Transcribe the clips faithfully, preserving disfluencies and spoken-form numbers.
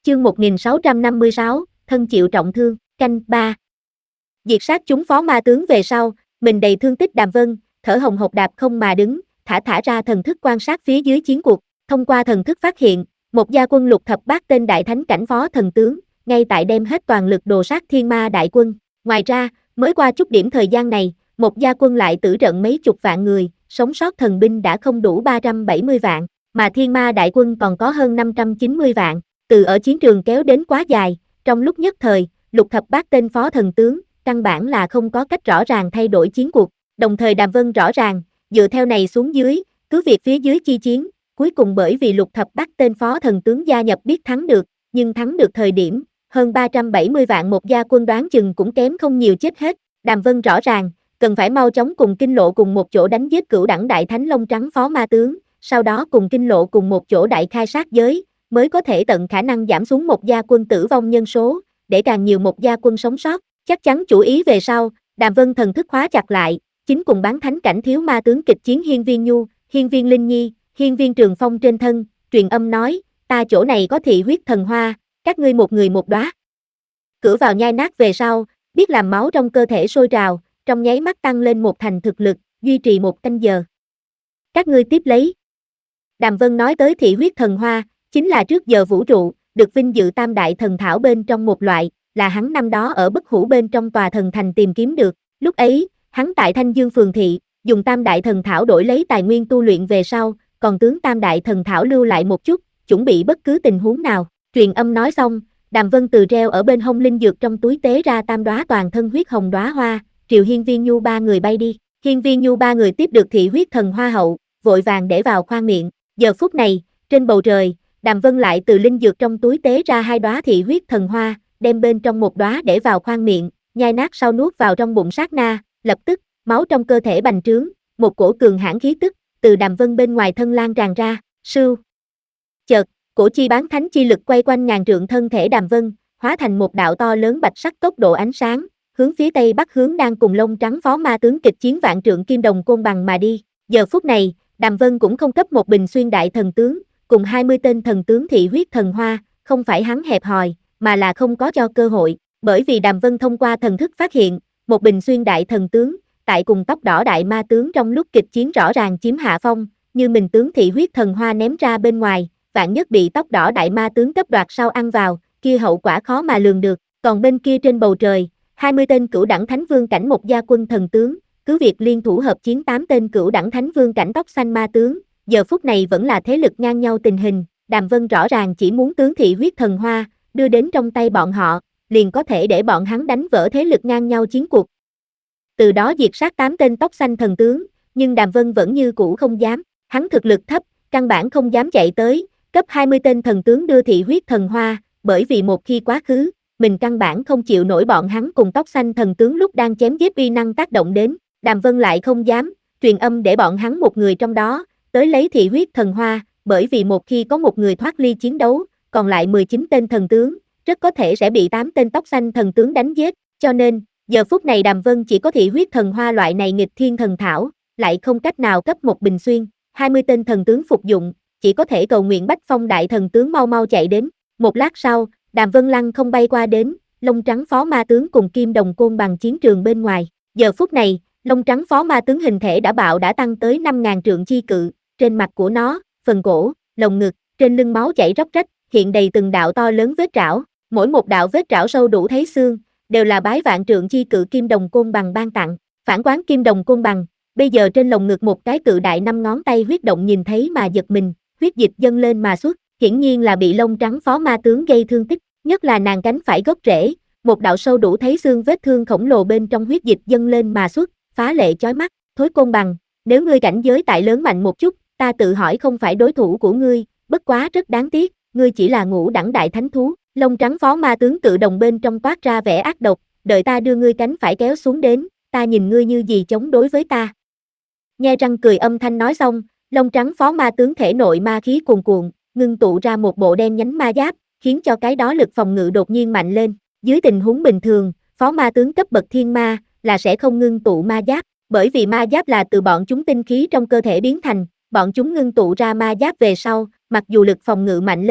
Chương một nghìn sáu trăm năm mươi sáu, thân chịu trọng thương, canh ba. Diệt sát chúng phó ma tướng về sau, mình đầy thương tích Đàm Vân, thở hồng hộc đạp không mà đứng, thả thả ra thần thức quan sát phía dưới chiến cuộc, thông qua thần thức phát hiện, một gia quân lục thập bát tên đại thánh cảnh phó thần tướng, ngay tại đem hết toàn lực đồ sát thiên ma đại quân. Ngoài ra, mới qua chút điểm thời gian này, một gia quân lại tử trận mấy chục vạn người, sống sót thần binh đã không đủ ba trăm bảy mươi vạn, mà thiên ma đại quân còn có hơn năm trăm chín mươi vạn. Từ ở chiến trường kéo đến quá dài, trong lúc nhất thời, lục thập bát tên phó thần tướng, căn bản là không có cách rõ ràng thay đổi chiến cuộc. Đồng thời Đàm Vân rõ ràng, dựa theo này xuống dưới, cứ việc phía dưới chi chiến, cuối cùng bởi vì lục thập bát tên phó thần tướng gia nhập biết thắng được, nhưng thắng được thời điểm, hơn ba trăm bảy mươi vạn một gia quân đoán chừng cũng kém không nhiều chết hết. Đàm Vân rõ ràng, cần phải mau chóng cùng Kinh Lộ cùng một chỗ đánh giết cửu đẳng đại thánh lông trắng phó ma tướng, sau đó cùng Kinh Lộ cùng một chỗ đại khai sát giới, mới có thể tận khả năng giảm xuống một gia quân tử vong nhân số, để càng nhiều một gia quân sống sót. Chắc chắn chủ ý về sau, Đàm Vân thần thức khóa chặt lại, chính cùng bán thánh cảnh thiếu ma tướng kịch chiến Hiên Viên Nhu, Hiên Viên Linh Nhi, Hiên Viên Trường Phong trên thân, truyền âm nói, ta chỗ này có thị huyết thần hoa, các ngươi một người một đóa. Cửa vào nhai nát về sau, biết làm máu trong cơ thể sôi trào, trong nháy mắt tăng lên một thành thực lực, duy trì một canh giờ. Các ngươi tiếp lấy. Đàm Vân nói tới thị huyết thần hoa, chính là trước giờ vũ trụ, được vinh dự tam đại thần thảo bên trong một loại, là hắn năm đó ở Bất Hủ bên trong tòa thần thành tìm kiếm được. Lúc ấy, hắn tại Thanh Dương phường thị, dùng tam đại thần thảo đổi lấy tài nguyên tu luyện về sau, còn tướng tam đại thần thảo lưu lại một chút, chuẩn bị bất cứ tình huống nào. Truyền âm nói xong, Đàm Vân từ treo ở bên hông linh dược trong túi tế ra tam đóa toàn thân huyết hồng đóa hoa, triều Hiên Viên Nhu ba người bay đi. Hiên Viên Nhu ba người tiếp được thị huyết thần hoa hậu, vội vàng để vào khoang miệng. Giờ phút này, trên bầu trời, Đàm Vân lại từ linh dược trong túi tế ra hai đóa thị huyết thần hoa, đem bên trong một đóa để vào khoang miệng, nhai nát sau nuốt vào trong bụng sát na, lập tức, máu trong cơ thể bành trướng, một cổ cường hãn khí tức từ Đàm Vân bên ngoài thân lan tràn ra, sưu. Chợt, cổ chi bán thánh chi lực quay quanh ngàn trượng thân thể Đàm Vân, hóa thành một đạo to lớn bạch sắc tốc độ ánh sáng, hướng phía tây bắc hướng đang cùng lông trắng phó ma tướng kịch chiến vạn trượng kim đồng côn bằng mà đi. Giờ phút này, Đàm Vân cũng không cấp một bình xuyên đại thần tướng, cùng hai mươi tên thần tướng thị huyết thần hoa, không phải hắn hẹp hòi, mà là không có cho cơ hội, bởi vì Đàm Vân thông qua thần thức phát hiện, một bình xuyên đại thần tướng, tại cùng tóc đỏ đại ma tướng trong lúc kịch chiến rõ ràng chiếm hạ phong, như mình tướng thị huyết thần hoa ném ra bên ngoài, vạn nhất bị tóc đỏ đại ma tướng cấp đoạt sau ăn vào, kia hậu quả khó mà lường được. Còn bên kia trên bầu trời, hai mươi tên cửu đẳng thánh vương cảnh một gia quân thần tướng, cứ việc liên thủ hợp chiến tám tên cửu đẳng thánh vương cảnh tóc xanh ma tướng, giờ phút này vẫn là thế lực ngang nhau tình hình. Đàm Vân rõ ràng chỉ muốn tướng thị huyết thần hoa đưa đến trong tay bọn họ, liền có thể để bọn hắn đánh vỡ thế lực ngang nhau chiến cuộc, từ đó diệt sát tám tên tóc xanh thần tướng. Nhưng Đàm Vân vẫn như cũ không dám, hắn thực lực thấp, căn bản không dám chạy tới, cấp hai mươi tên thần tướng đưa thị huyết thần hoa, bởi vì một khi quá khứ, mình căn bản không chịu nổi bọn hắn cùng tóc xanh thần tướng lúc đang chém giết uy năng tác động đến. Đàm Vân lại không dám, truyền âm để bọn hắn một người trong đó, tới lấy thị huyết thần hoa, bởi vì một khi có một người thoát ly chiến đấu, còn lại mười chín tên thần tướng, rất có thể sẽ bị tám tên tóc xanh thần tướng đánh giết, cho nên, giờ phút này Đàm Vân chỉ có thị huyết thần hoa loại này nghịch thiên thần thảo, lại không cách nào cấp một bình xuyên, hai mươi tên thần tướng phục dụng, chỉ có thể cầu nguyện Bách Phong đại thần tướng mau mau chạy đến. Một lát sau, Đàm Vân lăng không bay qua đến, lông trắng phó ma tướng cùng kim đồng côn bằng chiến trường bên ngoài. Giờ phút này, lông trắng phó ma tướng hình thể đã bạo đã tăng tới năm ngàn trượng chi cự, trên mặt của nó, phần cổ, lồng ngực, trên lưng máu chảy róc rách, hiện đầy từng đạo to lớn vết trảo, mỗi một đạo vết trảo sâu đủ thấy xương, đều là bái vạn trượng chi cự kim đồng côn bằng ban tặng. Phản quán kim đồng côn bằng, bây giờ trên lồng ngực một cái cự đại năm ngón tay huyết động nhìn thấy mà giật mình, huyết dịch dâng lên mà xuất, hiển nhiên là bị lông trắng phó ma tướng gây thương tích, nhất là nàng cánh phải gốc rễ, một đạo sâu đủ thấy xương vết thương khổng lồ bên trong huyết dịch dâng lên mà xuất, phá lệ chói mắt. Thối côn bằng, nếu ngươi cảnh giới tại lớn mạnh một chút, ta tự hỏi không phải đối thủ của ngươi, bất quá rất đáng tiếc, ngươi chỉ là ngũ đẳng đại thánh thú. Lông trắng phó ma tướng cự đồng bên trong toát ra vẻ ác độc, đợi ta đưa ngươi cánh phải kéo xuống đến, ta nhìn ngươi như gì chống đối với ta. Nhe răng cười âm thanh nói xong, lông trắng phó ma tướng thể nội ma khí cuồn cuộn, ngưng tụ ra một bộ đen nhánh ma giáp, khiến cho cái đó lực phòng ngự đột nhiên mạnh lên. Dưới tình huống bình thường, phó ma tướng cấp bậc thiên ma là sẽ không ngưng tụ ma giáp, bởi vì ma giáp là từ bọn chúng tinh khí trong cơ thể biến thành, bọn chúng ngưng tụ ra ma giáp về sau, mặc dù lực phòng ngự mạnh lên,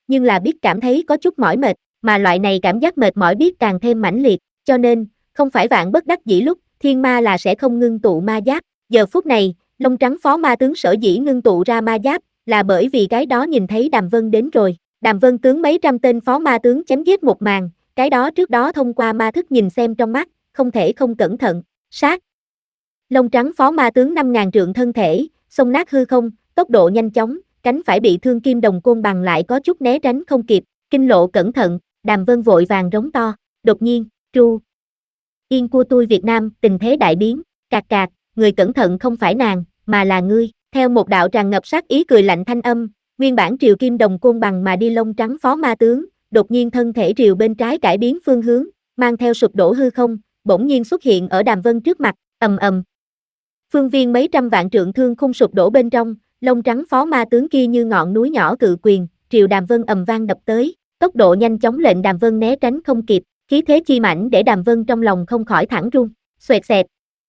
nhưng là biết cảm thấy có chút mỏi mệt, mà loại này cảm giác mệt mỏi biết càng thêm mãnh liệt, cho nên, không phải vạn bất đắc dĩ lúc, thiên ma là sẽ không ngưng tụ ma giáp. Giờ phút này, lông trắng phó ma tướng sở dĩ ngưng tụ ra ma giáp, là bởi vì cái đó nhìn thấy Đàm Vân đến rồi. Đàm Vân tướng mấy trăm tên phó ma tướng chém giết một màn, cái đó trước đó thông qua ma thức nhìn xem trong mắt, không thể không cẩn thận, sát. Lông trắng phó ma tướng năm ngàn trượng thân thể, xông nát hư không, tốc độ nhanh chóng, cánh phải bị thương kim đồng côn bằng lại có chút né tránh không kịp, kinh lộ cẩn thận, Đàm Vân vội vàng rống to, đột nhiên, tru. Yên của tôi Việt Nam, tình thế đại biến, cạc cạc, người cẩn thận không phải nàng, mà là ngươi, theo một đạo tràn ngập sát ý cười lạnh thanh âm, nguyên bản triều kim đồng côn bằng mà đi lông trắng phó ma tướng, đột nhiên thân thể triều bên trái cải biến phương hướng, mang theo sụp đổ hư không, bỗng nhiên xuất hiện ở Đàm Vân trước mặt, ầm ầm. Phương viên mấy trăm vạn trượng thương khung sụp đổ bên trong, lông trắng phó ma tướng kia như ngọn núi nhỏ cự quyền, triều Đàm Vân ầm vang đập tới, tốc độ nhanh chóng lệnh Đàm Vân né tránh không kịp, khí thế chi mãnh để Đàm Vân trong lòng không khỏi thẳng run, xoẹt xẹt.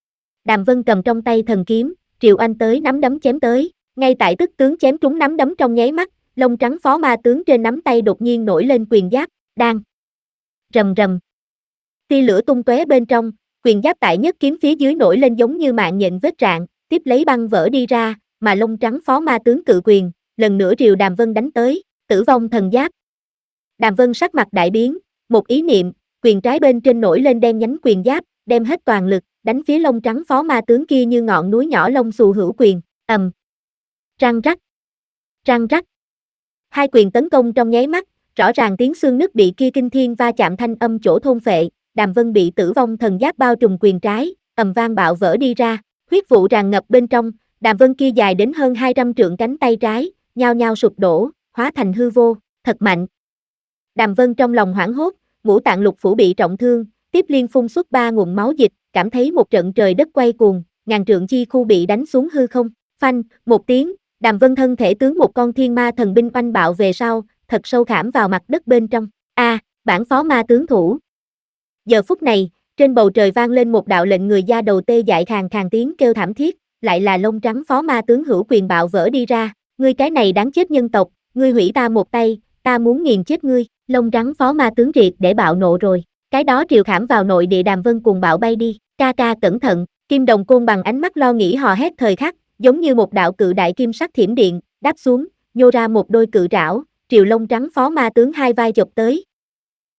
Đàm Vân cầm trong tay thần kiếm, triều anh tới nắm đấm chém tới, ngay tại tức tướng chém trúng nắm đấm trong nháy mắt, lông trắng phó ma tướng trên nắm tay đột nhiên nổi lên quyền giáp, đang rầm rầm. Tia lửa tung tóe bên trong, quyền giáp tại nhất kiếm phía dưới nổi lên giống như mạng nhện vết rạn, tiếp lấy băng vỡ đi ra, mà lông trắng phó ma tướng cự quyền, lần nữa triều Đàm Vân đánh tới, tử vong thần giáp. Đàm Vân sắc mặt đại biến, một ý niệm, quyền trái bên trên nổi lên đen nhánh quyền giáp, đem hết toàn lực, đánh phía lông trắng phó ma tướng kia như ngọn núi nhỏ lông xù hữu quyền, ầm. Răng rắc, răng rắc. Hai quyền tấn công trong nháy mắt, rõ ràng tiếng xương nứt bị kia kinh thiên va chạm thanh âm chỗ thôn phệ, Đàm Vân bị tử vong thần giáp bao trùm quyền trái, ầm vang bạo vỡ đi ra, huyết vụ tràn ngập bên trong, Đàm Vân kia dài đến hơn hai trăm trượng cánh tay trái, nhao nhao sụp đổ, hóa thành hư vô, thật mạnh. Đàm Vân trong lòng hoảng hốt, ngũ tạng lục phủ bị trọng thương, tiếp liên phun xuất ba nguồn máu dịch, cảm thấy một trận trời đất quay cuồng, ngàn trượng chi khu bị đánh xuống hư không, phanh, một tiếng, Đàm Vân thân thể tướng một con thiên ma thần binh oanh bạo về sau, thật sâu khảm vào mặt đất bên trong. A, à, bản phó ma tướng thủ. Giờ phút này, trên bầu trời vang lên một đạo lệnh người da đầu tê dại khàn khàn tiếng kêu thảm thiết, lại là lông trắng phó ma tướng hữu quyền bạo vỡ đi ra, ngươi cái này đáng chết nhân tộc, ngươi hủy ta một tay, ta muốn nghiền chết ngươi, lông trắng phó ma tướng triệt để bạo nộ rồi, cái đó triều khảm vào nội địa Đàm Vân cuồng bạo bay đi, ca ca cẩn thận, kim đồng côn bằng ánh mắt lo nghĩ hò hét thời khắc, giống như một đạo cự đại kim sắc thiểm điện, đáp xuống, nhô ra một đôi cự trảo, triều lông trắng phó ma tướng hai vai chộp tới,